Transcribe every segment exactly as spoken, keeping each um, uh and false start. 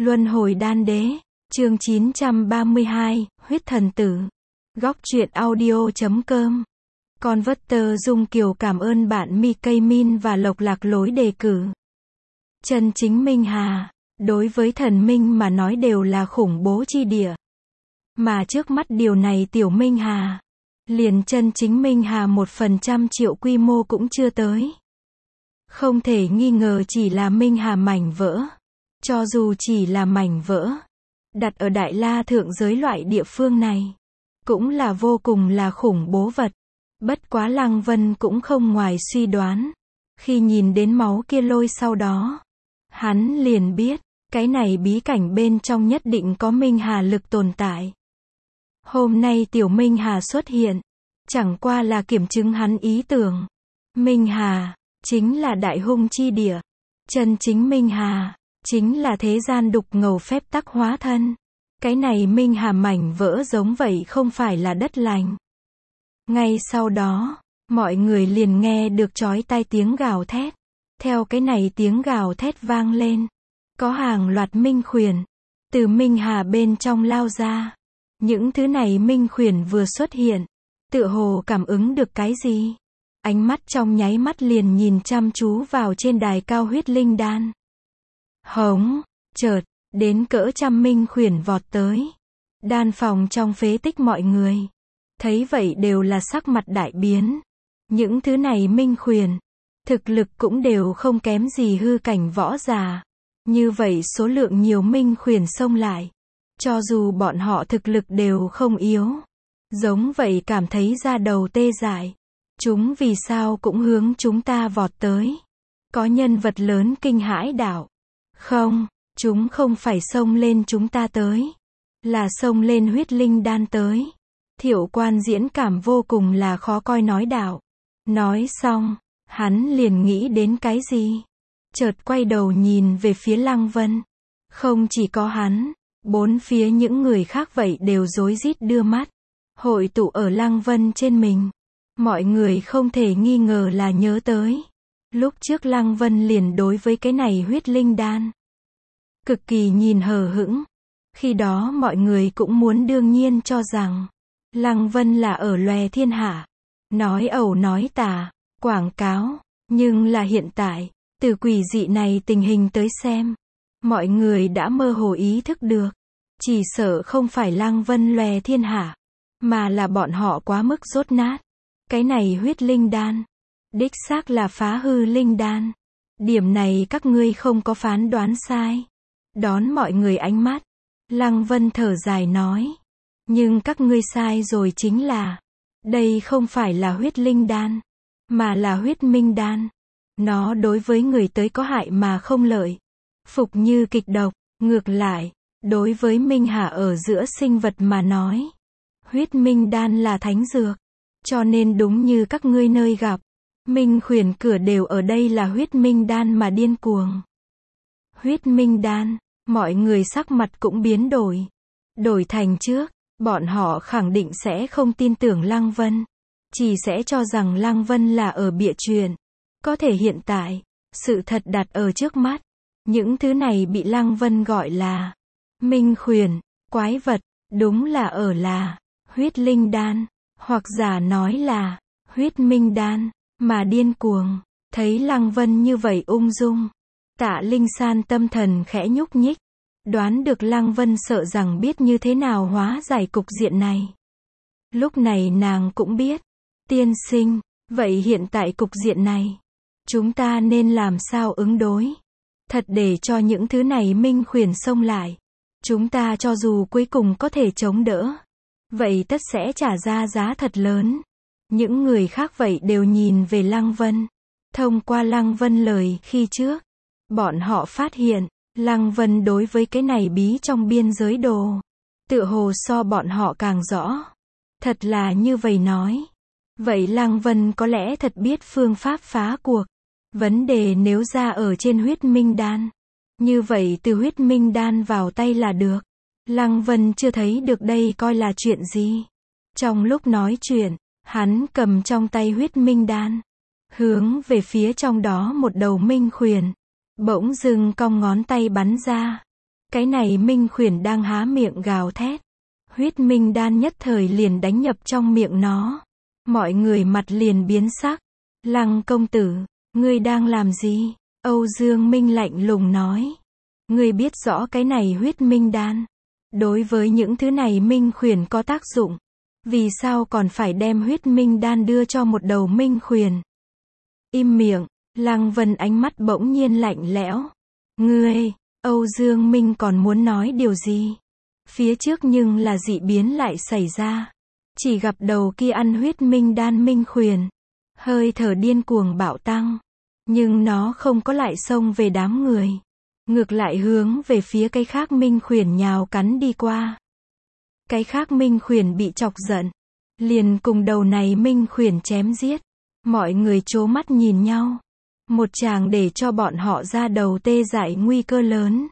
Luân hồi đan đế, chương chín trăm ba mươi hai, huyết thần tử. Góc truyện audio chấm com. Converter Dung Kiều cảm ơn bạn mi cây Min và Lộc Lạc Lối đề cử. Chân chính Minh Hà, đối với thần minh mà nói đều là khủng bố chi địa. Mà trước mắt điều này tiểu Minh Hà, liền chân chính Minh Hà một phần trăm triệu quy mô cũng chưa tới. Không thể nghi ngờ chỉ là Minh Hà mảnh vỡ. Cho dù chỉ là mảnh vỡ, đặt ở Đại La thượng giới loại địa phương này, cũng là vô cùng là khủng bố vật. Bất quá Lăng Vân cũng không ngoài suy đoán. Khi nhìn đến máu kia lôi sau đó, hắn liền biết, cái này bí cảnh bên trong nhất định có Minh Hà lực tồn tại. Hôm nay tiểu Minh Hà xuất hiện, chẳng qua là kiểm chứng hắn ý tưởng. Minh Hà, chính là đại hung chi địa. Chân chính Minh Hà, chính là thế gian đục ngầu phép tắc hóa thân. Cái này Minh Hà mảnh vỡ giống vậy không phải là đất lành. Ngay sau đó, mọi người liền nghe được chói tai tiếng gào thét. Theo cái này tiếng gào thét vang lên, có hàng loạt minh khuyển từ Minh Hà bên trong lao ra. Những thứ này minh khuyển vừa xuất hiện, tựa hồ cảm ứng được cái gì. Ánh mắt trong nháy mắt liền nhìn chăm chú vào trên đài cao huyết linh đan. Hống, chợt, đến cỡ trăm minh khuyển vọt tới. Đan phòng trong phế tích mọi người, thấy vậy đều là sắc mặt đại biến. Những thứ này minh khuyển, thực lực cũng đều không kém gì hư cảnh võ giả. Như vậy số lượng nhiều minh khuyển xông lại. Cho dù bọn họ thực lực đều không yếu. Giống vậy cảm thấy da đầu tê dại. Chúng vì sao cũng hướng chúng ta vọt tới. Có nhân vật lớn kinh hãi đạo. Không, chúng không phải xông lên chúng ta tới. Là xông lên huyết linh đan tới. Thiệu Quan diễn cảm vô cùng là khó coi nói đạo. Nói xong, hắn liền nghĩ đến cái gì. Chợt quay đầu nhìn về phía Lăng Vân. Không chỉ có hắn, bốn phía những người khác vậy đều rối rít đưa mắt. Hội tụ ở Lăng Vân trên mình. Mọi người không thể nghi ngờ là nhớ tới. Lúc trước Lăng Vân liền đối với cái này huyết linh đan cực kỳ nhìn hờ hững. Khi đó mọi người cũng muốn đương nhiên cho rằng Lăng Vân là ở lòe thiên hạ. Nói ẩu nói tả, quảng cáo. Nhưng là hiện tại, từ quỷ dị này tình hình tới xem, mọi người đã mơ hồ ý thức được. Chỉ sợ không phải Lăng Vân lòe thiên hạ, mà là bọn họ quá mức dốt nát. Cái này huyết linh đan, đích xác là phá hư linh đan. Điểm này các ngươi không có phán đoán sai. Đón mọi người ánh mắt, Lăng Vân thở dài nói. Nhưng các ngươi sai rồi chính là, đây không phải là huyết linh đan, mà là huyết minh đan. Nó đối với người tới có hại mà không lợi. Phục như kịch độc, ngược lại, đối với Minh Hà ở giữa sinh vật mà nói, huyết minh đan là thánh dược. Cho nên đúng như các ngươi nơi gặp, minh khuyển cửa đều ở đây là huyết minh đan mà điên cuồng. Huyết minh đan, mọi người sắc mặt cũng biến đổi. Đổi thành trước, bọn họ khẳng định sẽ không tin tưởng Lăng Vân. Chỉ sẽ cho rằng Lăng Vân là ở bịa chuyện. Có thể hiện tại, sự thật đặt ở trước mắt. Những thứ này bị Lăng Vân gọi là minh khuyển, quái vật, đúng là ở là huyết linh đan. Hoặc giả nói là huyết minh đan, mà điên cuồng. Thấy Lăng Vân như vậy ung dung, Tạ Linh San tâm thần khẽ nhúc nhích. Đoán được Lăng Vân sợ rằng biết như thế nào hóa giải cục diện này. Lúc này nàng cũng biết. Tiên sinh, vậy hiện tại cục diện này, chúng ta nên làm sao ứng đối? Thật để cho những thứ này minh khuyển xông lại. Chúng ta cho dù cuối cùng có thể chống đỡ, vậy tất sẽ trả ra giá thật lớn. Những người khác vậy đều nhìn về Lăng Vân. Thông qua Lăng Vân lời khi trước, bọn họ phát hiện, Lăng Vân đối với cái này bí trong biên giới đồ, tựa hồ so bọn họ càng rõ. Thật là như vậy nói. Vậy Lăng Vân có lẽ thật biết phương pháp phá cuộc. Vấn đề nếu ra ở trên huyết minh đan. Như vậy từ huyết minh đan vào tay là được. Lăng Vân chưa thấy được đây coi là chuyện gì. Trong lúc nói chuyện, hắn cầm trong tay huyết minh đan, hướng về phía trong đó một đầu minh khuyển. Bỗng dưng cong ngón tay bắn ra. Cái này Minh Khuyển đang há miệng gào thét. Huyết minh đan nhất thời liền đánh nhập trong miệng nó. Mọi người mặt liền biến sắc. Lăng công tử, ngươi đang làm gì? Âu Dương Minh lạnh lùng nói. Ngươi biết rõ cái này huyết minh đan. Đối với những thứ này Minh Khuyển có tác dụng. Vì sao còn phải đem huyết minh đan đưa cho một đầu Minh Khuyển? Im miệng, Lăng Vân ánh mắt bỗng nhiên lạnh lẽo. Ngươi, Âu Dương Minh còn muốn nói điều gì? Phía trước nhưng là dị biến lại xảy ra. Chỉ gặp đầu kia ăn huyết minh đan Minh Khuyển. Hơi thở điên cuồng bạo tăng. Nhưng nó không có lại xông về đám người. Ngược lại hướng về phía cái khác Minh Khuyển nhào cắn đi qua. Cái khác Minh Khuyển bị chọc giận. Liền cùng đầu này Minh Khuyển chém giết. Mọi người trố mắt nhìn nhau. Một tràng để cho bọn họ ra đầu tê dại nguy cơ lớn.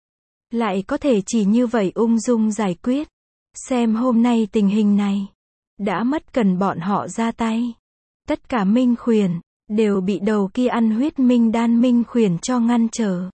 Lại có thể chỉ như vậy ung dung giải quyết. Xem hôm nay tình hình này. Đã mất cần bọn họ ra tay. Tất cả Minh Khuyển đều bị đầu kia ăn huyết minh đan Minh Khuyển cho ngăn trở.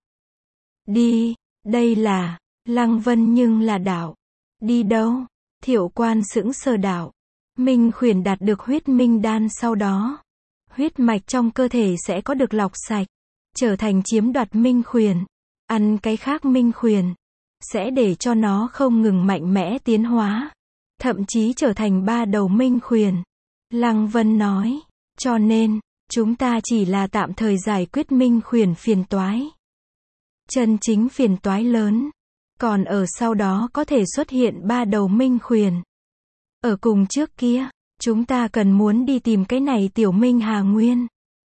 Đi, đây là, Lăng Vân nhưng là đảo. Đi đâu? Thiệu Quan sững sờ đảo. Minh Khuyển đạt được huyết minh đan sau đó. Huyết mạch trong cơ thể sẽ có được lọc sạch. Trở thành chiếm đoạt Minh Khuyển. Ăn cái khác Minh Khuyển. Sẽ để cho nó không ngừng mạnh mẽ tiến hóa. Thậm chí trở thành ba đầu Minh Khuyển. Lăng Vân nói. Cho nên, chúng ta chỉ là tạm thời giải quyết Minh Khuyển phiền toái. Chân chính phiền toái lớn. Còn ở sau đó có thể xuất hiện ba đầu Minh Khuyển. Ở cùng trước kia, chúng ta cần muốn đi tìm cái này tiểu Minh Hà Nguyên.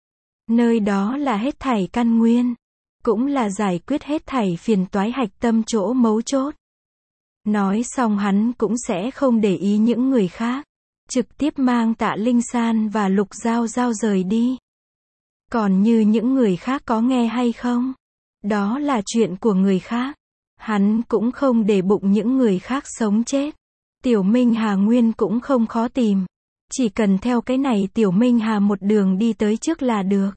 Nơi đó là hết thảy căn nguyên. Cũng là giải quyết hết thảy phiền toái hạch tâm chỗ mấu chốt. Nói xong hắn cũng sẽ không để ý những người khác. Trực tiếp mang Tạ Linh San và Lục Giao Giao rời đi. Còn như những người khác có nghe hay không? Đó là chuyện của người khác. Hắn cũng không để bụng những người khác sống chết. Tiểu Minh Hà Nguyên cũng không khó tìm. Chỉ cần theo cái này Tiểu Minh Hà một đường đi tới trước là được.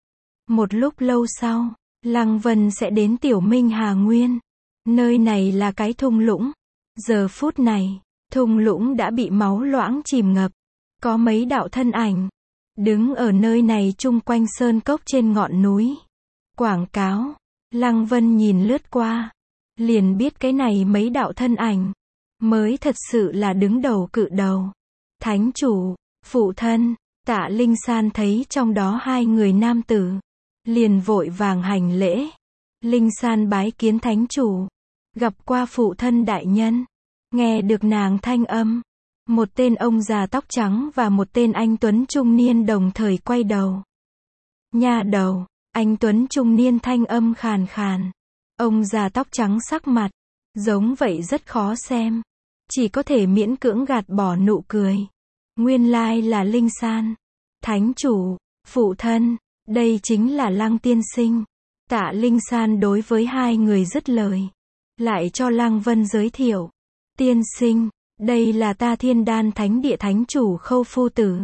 Một lúc lâu sau, Lăng Vân sẽ đến Tiểu Minh Hà Nguyên. Nơi này là cái thung lũng. Giờ phút này, thung lũng đã bị máu loãng chìm ngập. Có mấy đạo thân ảnh. Đứng ở nơi này chung quanh sơn cốc trên ngọn núi. Quảng cáo. Lăng Vân nhìn lướt qua. Liền biết cái này mấy đạo thân ảnh. Mới thật sự là đứng đầu cự đầu. Thánh chủ, phụ thân, Tạ Linh San thấy trong đó hai người nam tử. Liền vội vàng hành lễ. Linh San bái kiến thánh chủ. Gặp qua phụ thân đại nhân. Nghe được nàng thanh âm. Một tên ông già tóc trắng và một tên anh tuấn trung niên đồng thời quay đầu. Nha đầu, anh tuấn trung niên thanh âm khàn khàn. Ông già tóc trắng sắc mặt. Giống vậy rất khó xem. Chỉ có thể miễn cưỡng gạt bỏ nụ cười. Nguyên lai là Linh San. Thánh chủ, phụ thân, đây chính là Lăng tiên sinh. Tạ Linh San đối với hai người dứt lời. Lại cho Lăng Vân giới thiệu. Tiên sinh, đây là ta Thiên Đan Thánh Địa Thánh chủ Khâu Phu Tử.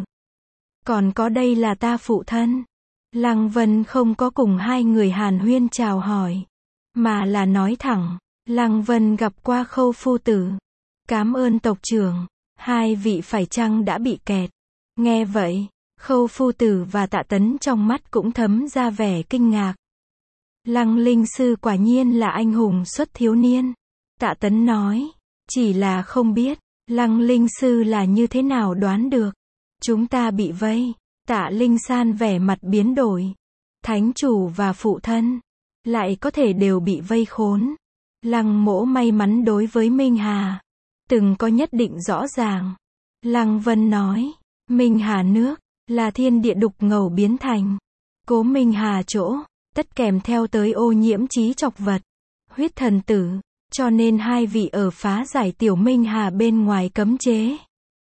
Còn có đây là ta phụ thân. Lăng Vân không có cùng hai người hàn huyên chào hỏi. Mà là nói thẳng. Lăng Vân gặp qua Khâu Phu Tử. Cám ơn tộc trưởng. Hai vị phải chăng đã bị kẹt. Nghe vậy, Khâu Phu Tử và Tạ Tấn trong mắt cũng thấm ra vẻ kinh ngạc. Lăng Linh Sư quả nhiên là anh hùng xuất thiếu niên. Tạ Tấn nói. Chỉ là không biết, Lăng Linh Sư là như thế nào đoán được. Chúng ta bị vây. Tạ Linh San vẻ mặt biến đổi. Thánh chủ và phụ thân. Lại có thể đều bị vây khốn. Lăng mỗ may mắn đối với Minh Hà. Từng có nhất định rõ ràng. Lăng Vân nói. Minh Hà nước. Là thiên địa đục ngầu biến thành. Cố Minh Hà chỗ. Tất kèm theo tới ô nhiễm trí chọc vật. Huyết thần tử. Cho nên hai vị ở phá giải Tiểu Minh Hà bên ngoài cấm chế.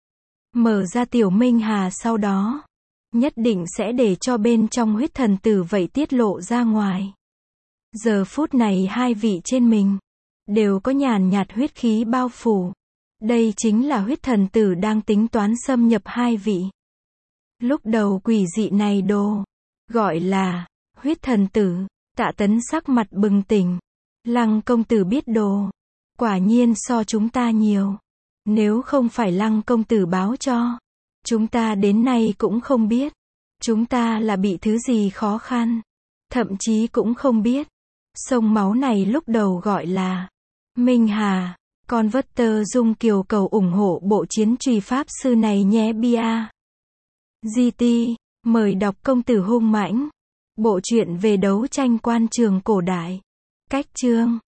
Mở ra Tiểu Minh Hà sau đó. Nhất định sẽ để cho bên trong huyết thần tử vậy tiết lộ ra ngoài. Giờ phút này hai vị trên mình. Đều có nhàn nhạt huyết khí bao phủ. Đây chính là huyết thần tử đang tính toán xâm nhập hai vị. Lúc đầu quỷ dị này đồ. Gọi là huyết thần tử. Tạ Tấn sắc mặt bừng tỉnh. Lăng công tử biết đồ. Quả nhiên so chúng ta nhiều. Nếu không phải Lăng công tử báo cho, chúng ta đến nay cũng không biết. Chúng ta là bị thứ gì khó khăn. Thậm chí cũng không biết. Sông máu này lúc đầu gọi là Minh Hà. Converter Dung Kiều cầu ủng hộ bộ chiến truy pháp sư này nhé bia. giê tê, mời đọc Công tử hung mãnh. Bộ truyện về đấu tranh quan trường cổ đại. Cách chương